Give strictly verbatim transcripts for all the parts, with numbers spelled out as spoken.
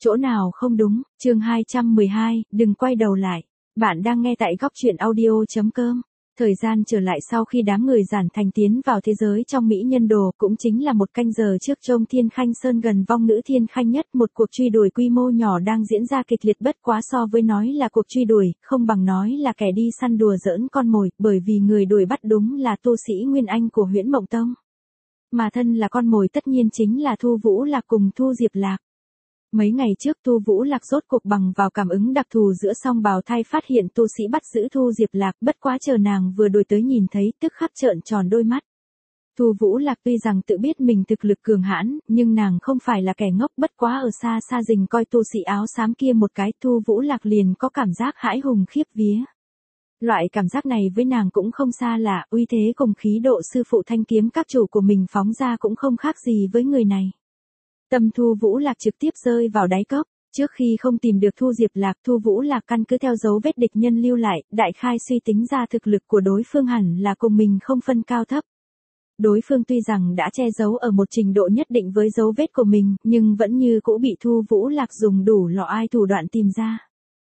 Chỗ nào không đúng, chương hai trăm mười hai, đừng quay đầu lại. Bạn đang nghe tại góc truyện audio.com. Thời gian trở lại sau khi đám người Giản Thành tiến vào thế giới trong Mỹ Nhân Đồ cũng chính là một canh giờ trước trông Thiên Khanh Sơn gần vong nữ Thiên Khanh nhất, một cuộc truy đuổi quy mô nhỏ đang diễn ra kịch liệt, bất quá so với nói là cuộc truy đuổi, không bằng nói là kẻ đi săn đùa giỡn con mồi, bởi vì người đuổi bắt đúng là tu sĩ Nguyên Anh của Huyễn Mộng Tông. Mà thân là con mồi tất nhiên chính là Thu Vũ Lạc cùng Thu Diệp Lạc. Mấy ngày trước Thu Vũ Lạc rốt cuộc bằng vào cảm ứng đặc thù giữa song bào thai phát hiện tu sĩ bắt giữ Thu Diệp Lạc, bất quá chờ nàng vừa đuổi tới nhìn thấy tức khắc trợn tròn đôi mắt. Thu Vũ Lạc tuy rằng tự biết mình thực lực cường hãn, nhưng nàng không phải là kẻ ngốc, bất quá ở xa xa rình coi tu sĩ áo xám kia một cái, Thu Vũ Lạc liền có cảm giác hãi hùng khiếp vía. Loại cảm giác này với nàng cũng không xa lạ, uy thế cùng khí độ sư phụ thanh kiếm các chủ của mình phóng ra cũng không khác gì với người này. Tâm Thu Vũ Lạc trực tiếp rơi vào đáy cốc, trước khi không tìm được Thu Diệp Lạc, Thu Vũ Lạc căn cứ theo dấu vết địch nhân lưu lại, đại khai suy tính ra thực lực của đối phương hẳn là cùng mình không phân cao thấp. Đối phương tuy rằng đã che giấu ở một trình độ nhất định với dấu vết của mình, nhưng vẫn như cũ bị Thu Vũ Lạc dùng đủ lọ ai thủ đoạn tìm ra.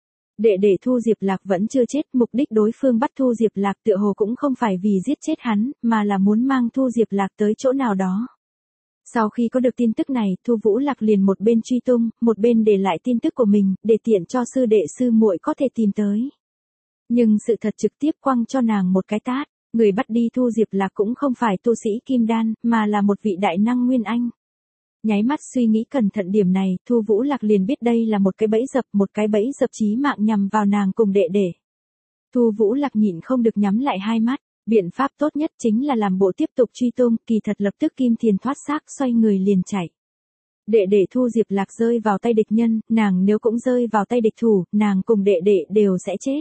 Đệ đệ Thu Diệp Lạc vẫn chưa chết, mục đích đối phương bắt Thu Diệp Lạc tựa hồ cũng không phải vì giết chết hắn, mà là muốn mang Thu Diệp Lạc tới chỗ nào đó. Sau khi có được tin tức này, Thu Vũ Lạc liền một bên truy tung, một bên để lại tin tức của mình, để tiện cho sư đệ sư muội có thể tìm tới. Nhưng sự thật trực tiếp quăng cho nàng một cái tát, người bắt đi Thu Diệp Lạc cũng không phải tu sĩ Kim Đan, mà là một vị đại năng Nguyên Anh. Nháy mắt suy nghĩ cẩn thận điểm này, Thu Vũ Lạc liền biết đây là một cái bẫy dập, một cái bẫy dập chí mạng nhằm vào nàng cùng đệ đệ. Thu Vũ Lạc nhịn không được nhắm lại hai mắt. Biện pháp tốt nhất chính là làm bộ tiếp tục truy tung, kỳ thật lập tức Kim Thiền thoát xác xoay người liền chạy. Đệ đệ Thu Diệp Lạc rơi vào tay địch nhân, nàng nếu cũng rơi vào tay địch thủ, nàng cùng đệ đệ đều sẽ chết.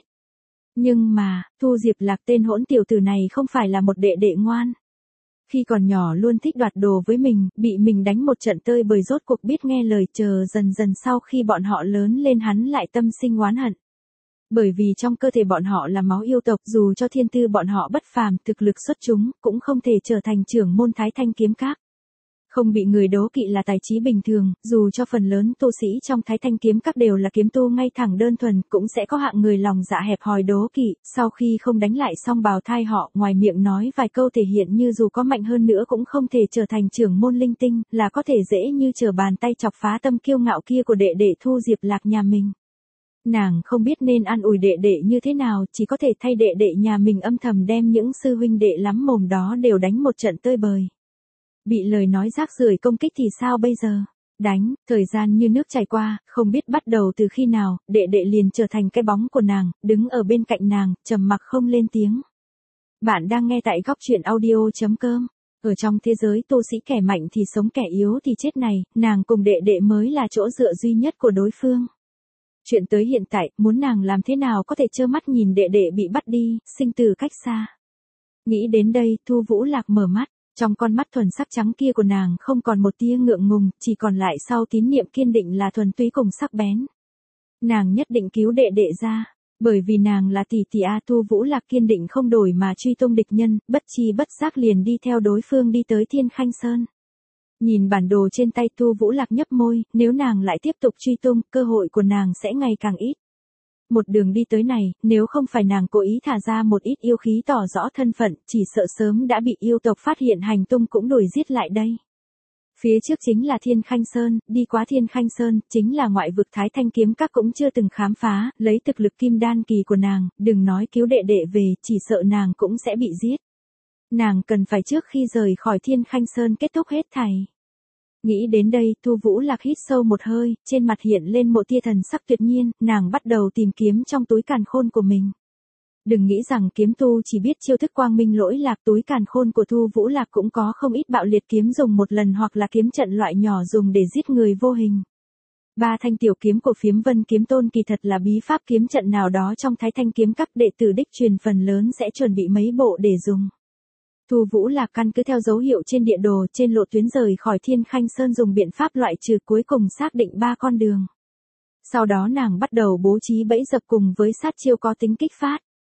Nhưng mà, Thu Diệp Lạc tên hỗn tiểu tử này không phải là một đệ đệ ngoan. Khi còn nhỏ luôn thích đoạt đồ với mình, bị mình đánh một trận tơi bời rốt cuộc biết nghe lời, chờ dần dần sau khi bọn họ lớn lên hắn lại tâm sinh oán hận. Bởi vì trong cơ thể bọn họ là máu yêu tộc, dù cho thiên tư bọn họ bất phàm, thực lực xuất chúng, cũng không thể trở thành trưởng môn Thái Thanh kiếm các. Không bị người đố kỵ là tài trí bình thường, dù cho phần lớn tu sĩ trong Thái Thanh kiếm các đều là kiếm tu ngay thẳng đơn thuần, cũng sẽ có hạng người lòng dạ hẹp hòi đố kỵ, sau khi không đánh lại xong bào thai họ, ngoài miệng nói vài câu thể hiện như dù có mạnh hơn nữa cũng không thể trở thành trưởng môn linh tinh, là có thể dễ như trở bàn tay chọc phá tâm kiêu ngạo kia của đệ đệ Thu Diệp Lạc nhà mình. Nàng không biết nên an ủi đệ đệ như thế nào, chỉ có thể thay đệ đệ nhà mình âm thầm đem những sư huynh đệ lắm mồm đó đều đánh một trận tơi bời. Bị lời nói rác rưởi công kích thì sao bây giờ? Đánh, thời gian như nước chảy qua, không biết bắt đầu từ khi nào, đệ đệ liền trở thành cái bóng của nàng, đứng ở bên cạnh nàng, trầm mặc không lên tiếng. Bạn đang nghe tại góc truyện audio.com. Ở trong thế giới tu sĩ kẻ mạnh thì sống kẻ yếu thì chết này, nàng cùng đệ đệ mới là chỗ dựa duy nhất của đối phương. Chuyện tới hiện tại, muốn nàng làm thế nào có thể trơ mắt nhìn đệ đệ bị bắt đi, sinh từ cách xa. Nghĩ đến đây, Thu Vũ Lạc mở mắt, trong con mắt thuần sắc trắng kia của nàng không còn một tia ngượng ngùng, chỉ còn lại sau tín niệm kiên định là thuần túy cùng sắc bén. Nàng nhất định cứu đệ đệ ra, bởi vì nàng là tỷ tỷ A. Thu Vũ Lạc kiên định không đổi mà truy tung địch nhân, bất chi bất giác liền đi theo đối phương đi tới Thiên Khanh Sơn. Nhìn bản đồ trên tay, Thu Vũ Lạc nhấp môi, nếu nàng lại tiếp tục truy tung, cơ hội của nàng sẽ ngày càng ít. Một đường đi tới này, nếu không phải nàng cố ý thả ra một ít yêu khí tỏ rõ thân phận, chỉ sợ sớm đã bị yêu tộc phát hiện hành tung cũng đuổi giết lại đây. Phía trước chính là Thiên Khanh Sơn, đi qua Thiên Khanh Sơn, chính là ngoại vực Thái Thanh kiếm các cũng chưa từng khám phá, lấy thực lực kim đan kỳ của nàng, đừng nói cứu đệ đệ về, chỉ sợ nàng cũng sẽ bị giết. Nàng cần phải trước khi rời khỏi Thiên Khanh Sơn kết thúc hết thảy. Nghĩ đến đây, Thu Vũ Lạc hít sâu một hơi, trên mặt hiện lên một tia thần sắc tuyệt nhiên, nàng bắt đầu tìm kiếm trong túi càn khôn của mình. Đừng nghĩ rằng kiếm tu chỉ biết chiêu thức quang minh lỗi lạc, túi càn khôn của Thu Vũ Lạc cũng có không ít bạo liệt kiếm dùng một lần hoặc là kiếm trận loại nhỏ dùng để giết người vô hình. Ba thanh tiểu kiếm của Phiếm Vân Kiếm Tôn kỳ thật là bí pháp kiếm trận nào đó trong Thái Thanh kiếm các đệ tử đích truyền phần lớn sẽ chuẩn bị mấy bộ để dùng. Thu Vũ Lạc căn cứ theo dấu hiệu trên địa đồ trên lộ tuyến rời khỏi Thiên Khanh Sơn dùng biện pháp loại trừ, cuối cùng xác định ba con đường. Sau đó nàng bắt đầu bố trí bẫy dập cùng với sát chiêu có tính kích phát.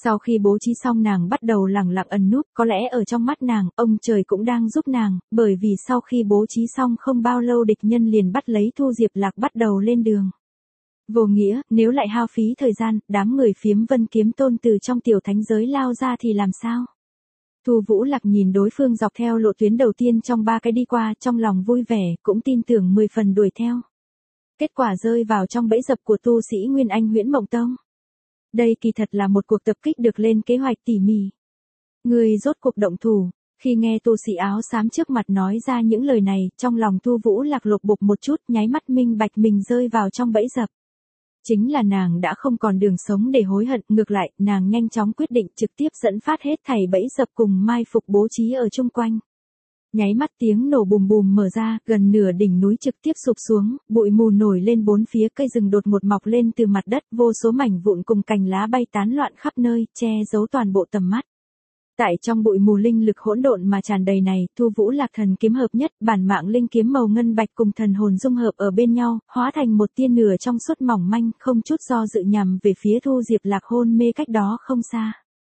Sau khi bố trí xong nàng bắt đầu lẳng lặng ẩn núp, có lẽ ở trong mắt nàng, ông trời cũng đang giúp nàng, bởi vì sau khi bố trí xong không bao lâu địch nhân liền bắt lấy Thu Diệp Lạc bắt đầu lên đường. Vô nghĩa, nếu lại hao phí thời gian, đám người phiếm Vân Kiếm Tôn từ trong tiểu thánh giới lao ra thì làm sao? Thu Vũ Lạc nhìn đối phương dọc theo lộ tuyến đầu tiên trong ba cái đi qua, trong lòng vui vẻ, cũng tin tưởng mười phần đuổi theo. Kết quả rơi vào trong bẫy dập của tu sĩ Nguyên Anh Huyễn Mộng Tông. Đây kỳ thật là một cuộc tập kích được lên kế hoạch tỉ mỉ. Người rốt cuộc động thủ, khi nghe tu sĩ áo xám trước mặt nói ra những lời này, trong lòng Thu Vũ Lạc lục bục một chút, nháy mắt minh bạch mình rơi vào trong bẫy dập. Chính là nàng đã không còn đường sống để hối hận, ngược lại, nàng nhanh chóng quyết định trực tiếp dẫn phát hết thảy bẫy dập cùng mai phục bố trí ở chung quanh. Nháy mắt tiếng nổ bùm bùm mở ra, gần nửa đỉnh núi trực tiếp sụp xuống, bụi mù nổi lên bốn phía, cây rừng đột ngột mọc lên từ mặt đất, vô số mảnh vụn cùng cành lá bay tán loạn khắp nơi, che giấu toàn bộ tầm mắt. Tại trong bụi mù linh lực hỗn độn mà tràn đầy này, Thu Vũ Lạc thần kiếm hợp nhất, bản mạng linh kiếm màu ngân bạch cùng thần hồn dung hợp ở bên nhau, hóa thành một tia nửa trong suốt mỏng manh, không chút do dự nhằm về phía Thu Diệp Lạc hôn mê cách đó không xa.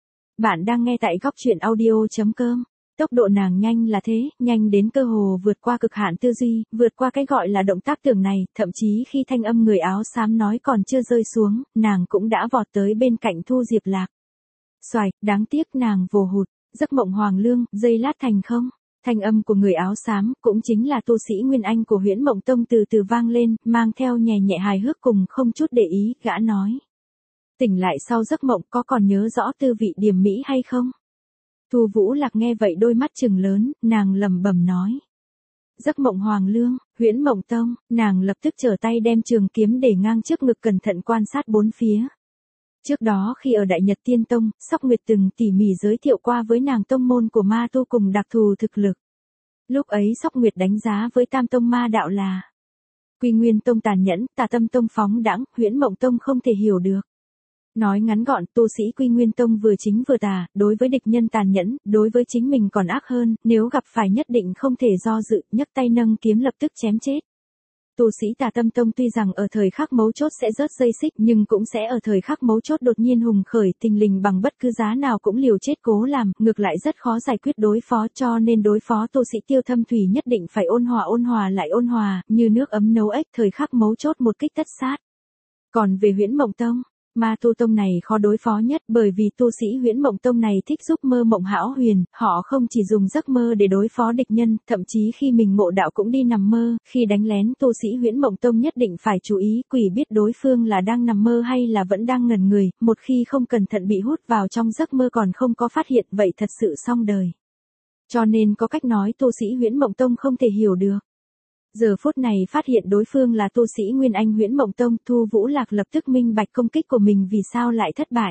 Bạn đang nghe tại góc truyện audio chấm com. Tốc độ nàng nhanh là thế, nhanh đến cơ hồ vượt qua cực hạn tư duy, vượt qua cái gọi là động tác tưởng này, thậm chí khi thanh âm người áo xám nói còn chưa rơi xuống, nàng cũng đã vọt tới bên cạnh Thu Diệp Lạc. Xoài, đáng tiếc nàng vồ hụt, giấc mộng hoàng lương, dây lát thành không. Thanh âm của người áo xám, cũng chính là tu sĩ Nguyên Anh của Huyễn Mộng Tông từ từ vang lên, mang theo nhẹ nhẹ hài hước cùng không chút để ý, gã nói. Tỉnh lại sau giấc mộng có còn nhớ rõ tư vị điểm mỹ hay không? Thu Vũ Lạc nghe vậy đôi mắt trừng lớn, nàng lẩm bẩm nói. Giấc mộng hoàng lương, Huyễn Mộng Tông, nàng lập tức trở tay đem trường kiếm để ngang trước ngực cẩn thận quan sát bốn phía. Trước đó khi ở Đại Nhật Tiên Tông, Sóc Nguyệt từng tỉ mỉ giới thiệu qua với nàng tông môn của ma tu cùng đặc thù thực lực. Lúc ấy Sóc Nguyệt đánh giá với Tam Tông ma đạo là Quy Nguyên Tông tàn nhẫn, Tà Tâm Tông phóng đãng, Huyễn Mộng Tông không thể hiểu được. Nói ngắn gọn, tu sĩ Quy Nguyên Tông vừa chính vừa tà, đối với địch nhân tàn nhẫn, đối với chính mình còn ác hơn, nếu gặp phải nhất định không thể do dự, nhấc tay nâng kiếm lập tức chém chết. Tu sĩ Tà Tâm Tông tuy rằng ở thời khắc mấu chốt sẽ rớt dây xích nhưng cũng sẽ ở thời khắc mấu chốt đột nhiên hùng khởi, tình lình bằng bất cứ giá nào cũng liều chết cố làm, ngược lại rất khó giải quyết đối phó, cho nên đối phó tu sĩ Tiêu Thâm Thủy nhất định phải ôn hòa ôn hòa lại ôn hòa, như nước ấm nấu ếch, thời khắc mấu chốt một kích tất sát. Còn về Huyễn Mộng Tông, ma tu tông này khó đối phó nhất bởi vì tu sĩ Huyễn Mộng Tông này thích giúp mơ mộng hão huyền, họ không chỉ dùng giấc mơ để đối phó địch nhân, thậm chí khi mình ngộ đạo cũng đi nằm mơ, khi đánh lén tu sĩ Huyễn Mộng Tông nhất định phải chú ý, quỷ biết đối phương là đang nằm mơ hay là vẫn đang ngẩn người, một khi không cẩn thận bị hút vào trong giấc mơ còn không có phát hiện, vậy thật sự xong đời. Cho nên có cách nói tu sĩ Huyễn Mộng Tông không thể hiểu được. Giờ phút này phát hiện đối phương là tu sĩ Nguyên Anh Huyễn Mộng Tông, Thu Vũ Lạc lập tức minh bạch công kích của mình vì sao lại thất bại.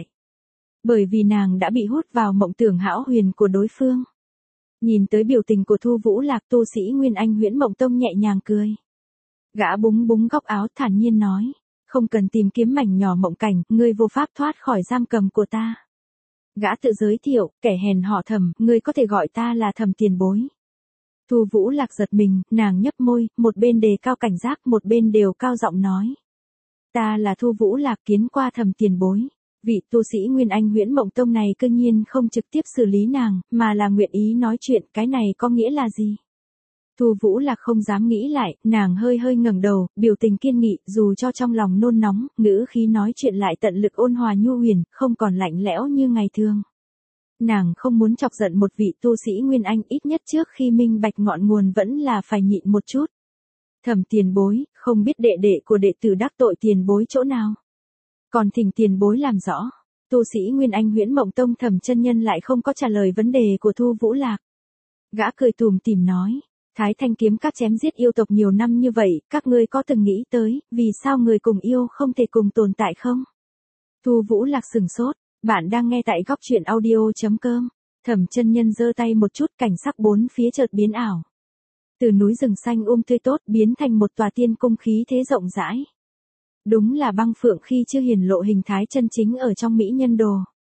Bởi vì nàng đã bị hút vào mộng tưởng hão huyền của đối phương. Nhìn tới biểu tình của Thu Vũ Lạc, tu sĩ Nguyên Anh Huyễn Mộng Tông nhẹ nhàng cười. Gã búng búng góc áo thản nhiên nói, không cần tìm kiếm mảnh nhỏ mộng cảnh, ngươi vô pháp thoát khỏi giam cầm của ta. Gã tự giới thiệu, kẻ hèn họ Thẩm, ngươi có thể gọi ta là Thẩm tiền bối. Thu Vũ Lạc giật mình, nàng nhấp môi, một bên đề cao cảnh giác, một bên đều cao giọng nói. Ta là Thu Vũ Lạc, kiến qua Thẩm tiền bối. Vị tu sĩ Nguyên Anh Huyễn Mộng Tông này cơ nhiên không trực tiếp xử lý nàng, mà là nguyện ý nói chuyện, cái này có nghĩa là gì? Thu Vũ Lạc không dám nghĩ lại, nàng hơi hơi ngẩng đầu, biểu tình kiên nghị, dù cho trong lòng nôn nóng, ngữ khí nói chuyện lại tận lực ôn hòa nhu huyền, không còn lạnh lẽo như ngày thường. Nàng không muốn chọc giận một vị tu sĩ Nguyên Anh, ít nhất trước khi minh bạch ngọn nguồn vẫn là phải nhịn một chút. Thẩm tiền bối, không biết đệ đệ của đệ tử đắc tội tiền bối chỗ nào. Còn thỉnh tiền bối làm rõ. Tu sĩ Nguyên Anh Huyễn Mộng Tông Thẩm chân nhân lại không có trả lời vấn đề của Thu Vũ Lạc. Gã cười tùm tìm nói, Thái Thanh kiếm các chém giết yêu tộc nhiều năm như vậy, các ngươi có từng nghĩ tới, vì sao người cùng yêu không thể cùng tồn tại không? Thu Vũ Lạc sừng sốt. Bạn đang nghe tại góc truyện audio chấm com. Thẩm chân nhân giơ tay một chút, cảnh sắc bốn phía chợt biến ảo. Từ núi rừng xanh um tươi tốt biến thành một tòa tiên cung khí thế rộng rãi. Đúng là băng phượng khi chưa hiển lộ hình thái chân chính ở trong mỹ nhân đồ.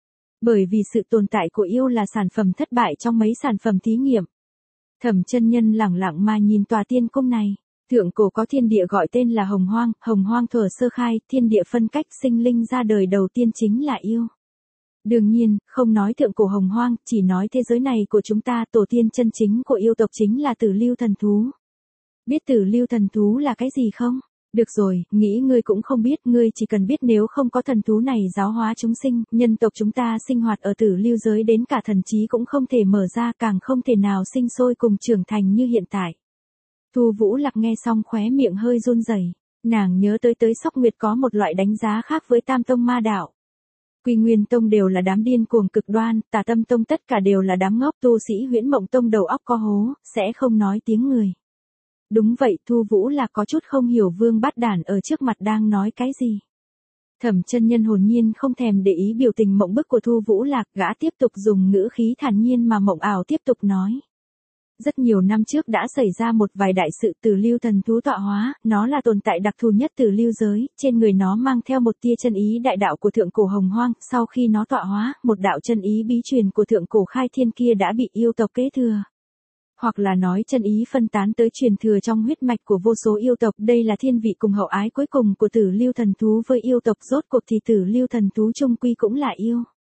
Bởi vì sự tồn tại của yêu là sản phẩm thất bại trong mấy sản phẩm thí nghiệm. Thẩm chân nhân lẳng lặng mà nhìn tòa tiên cung này. Thượng cổ có thiên địa gọi tên là Hồng Hoang, Hồng Hoang thuở sơ khai, thiên địa phân cách sinh linh ra đời đầu tiên chính là yêu. Đương nhiên, không nói thượng cổ hồng hoang, chỉ nói thế giới này của chúng ta tổ tiên chân chính của yêu tộc chính là Tử Lưu thần thú. Biết Tử Lưu thần thú là cái gì không? Được rồi, nghĩ ngươi cũng không biết, ngươi chỉ cần biết nếu không có thần thú này giáo hóa chúng sinh, nhân tộc chúng ta sinh hoạt ở Tử Lưu giới đến cả thần trí cũng không thể mở ra, càng không thể nào sinh sôi cùng trưởng thành như hiện tại. Thu Vũ Lạc nghe xong khóe miệng hơi run rẩy, nàng nhớ tới tới Sóc Nguyệt có một loại đánh giá khác với Tam Tông ma đạo. Quy Nguyên Tông đều là đám điên cuồng cực đoan, Tà Tâm Tông tất cả đều là đám ngốc, tu sĩ Huyễn Mộng Tông đầu óc có hố, sẽ không nói tiếng người. Đúng vậy, Thu Vũ Lạc có chút không hiểu Vương Bát Đản ở trước mặt đang nói cái gì. Thẩm Chân Nhân hồn nhiên không thèm để ý biểu tình mộng bức của Thu Vũ Lạc, gã tiếp tục dùng ngữ khí thản nhiên mà mộng ảo tiếp tục nói. Rất nhiều năm trước đã xảy ra một vài đại sự, Tử Lưu thần thú tọa hóa, nó là tồn tại đặc thù nhất Tử Lưu giới, trên người nó mang theo một tia chân ý đại đạo của thượng cổ hồng hoang, sau khi nó tọa hóa, một đạo chân ý bí truyền của thượng cổ khai thiên kia đã bị yêu tộc kế thừa. Hoặc là nói chân ý phân tán tới truyền thừa trong huyết mạch của vô số yêu tộc, đây là thiên vị cùng hậu ái cuối cùng của Tử Lưu thần thú với yêu tộc, rốt cuộc thì Tử Lưu thần thú chung quy cũng là yêu.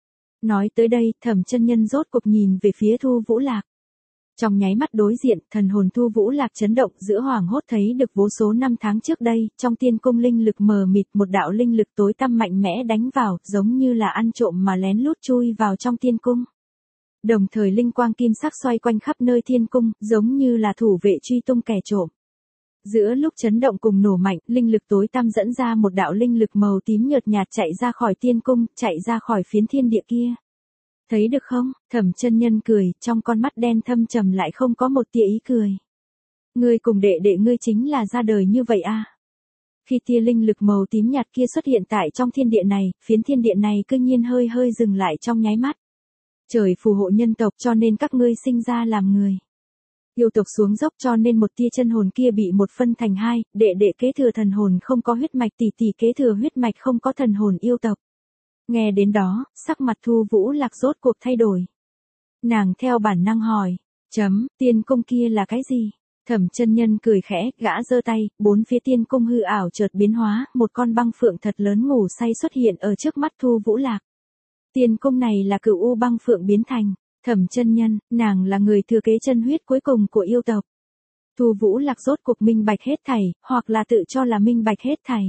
Nói tới đây, Thẩm Chân Nhân rốt cuộc nhìn về phía Thu Vũ Lạc. Trong nháy mắt đối diện, thần hồn Thu Vũ Lạc chấn động, giữa hoảng hốt thấy được vô số năm tháng trước đây, trong tiên cung linh lực mờ mịt, một đạo linh lực tối tăm mạnh mẽ đánh vào, giống như là ăn trộm mà lén lút chui vào trong tiên cung. Đồng thời linh quang kim sắc xoay quanh khắp nơi thiên cung, giống như là thủ vệ truy tung kẻ trộm. Giữa lúc chấn động cùng nổ mạnh, linh lực tối tăm dẫn ra một đạo linh lực màu tím nhợt nhạt chạy ra khỏi tiên cung, chạy ra khỏi phiến thiên địa kia. Thấy được không? Thẩm Chân Nhân cười, trong con mắt đen thâm trầm lại không có một tia ý cười. Ngươi cùng đệ đệ ngươi chính là ra đời như vậy à? Khi tia linh lực màu tím nhạt kia xuất hiện tại trong thiên địa này, phiến thiên địa này cư nhiên hơi hơi dừng lại trong nháy mắt. Trời phù hộ nhân tộc cho nên các ngươi sinh ra làm người. Yêu tộc xuống dốc cho nên một tia chân hồn kia bị một phân thành hai, đệ đệ kế thừa thần hồn không có huyết mạch, tỷ tỷ kế thừa huyết mạch không có thần hồn yêu tộc. Nghe đến đó, sắc mặt Thu Vũ Lạc rốt cuộc thay đổi. Nàng theo bản năng hỏi, chấm, tiên cung kia là cái gì? Thẩm Chân Nhân cười khẽ, gã giơ tay, bốn phía tiên cung hư ảo chợt biến hóa, một con băng phượng thật lớn ngủ say xuất hiện ở trước mắt Thu Vũ Lạc. Tiên cung này là Cửu U băng phượng biến thành. Thẩm Chân Nhân, nàng là người thừa kế chân huyết cuối cùng của yêu tộc. Thu Vũ Lạc rốt cuộc minh bạch hết thảy, hoặc là tự cho là minh bạch hết thảy.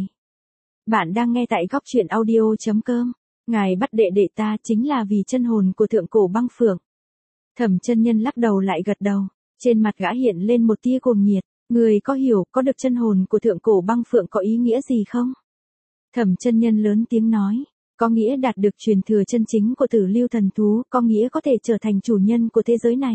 Bạn đang nghe tại góc truyện audio chấm com. Ngài bắt đệ đệ ta chính là vì chân hồn của thượng cổ băng phượng. Thẩm Chân Nhân lắc đầu lại gật đầu, trên mặt gã hiện lên một tia cuồng nhiệt. Người có hiểu có được chân hồn của thượng cổ băng phượng có ý nghĩa gì không? Thẩm Chân Nhân lớn tiếng nói. Có nghĩa đạt được truyền thừa chân chính của Tử Lưu thần thú, có nghĩa có thể trở thành chủ nhân của thế giới này.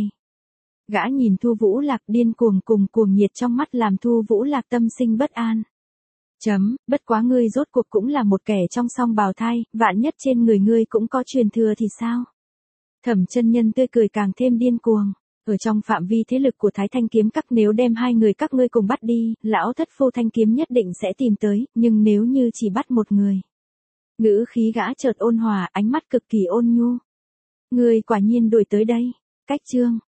Gã nhìn Thu Vũ Lạc điên cuồng cùng cuồng nhiệt trong mắt làm Thu Vũ Lạc tâm sinh bất an. Chấm, bất quá ngươi rốt cuộc cũng là một kẻ trong song bào thai, vạn nhất trên người ngươi cũng có truyền thừa thì sao? Thẩm Chân Nhân tươi cười càng thêm điên cuồng. Ở trong phạm vi thế lực của Thái Thanh kiếm các, nếu đem hai người các ngươi cùng bắt đi, lão thất phu Thanh kiếm nhất định sẽ tìm tới, nhưng nếu như chỉ bắt một người. Ngữ khí gã chợt ôn hòa, ánh mắt cực kỳ ôn nhu. Ngươi quả nhiên đuổi tới đây. Cách chương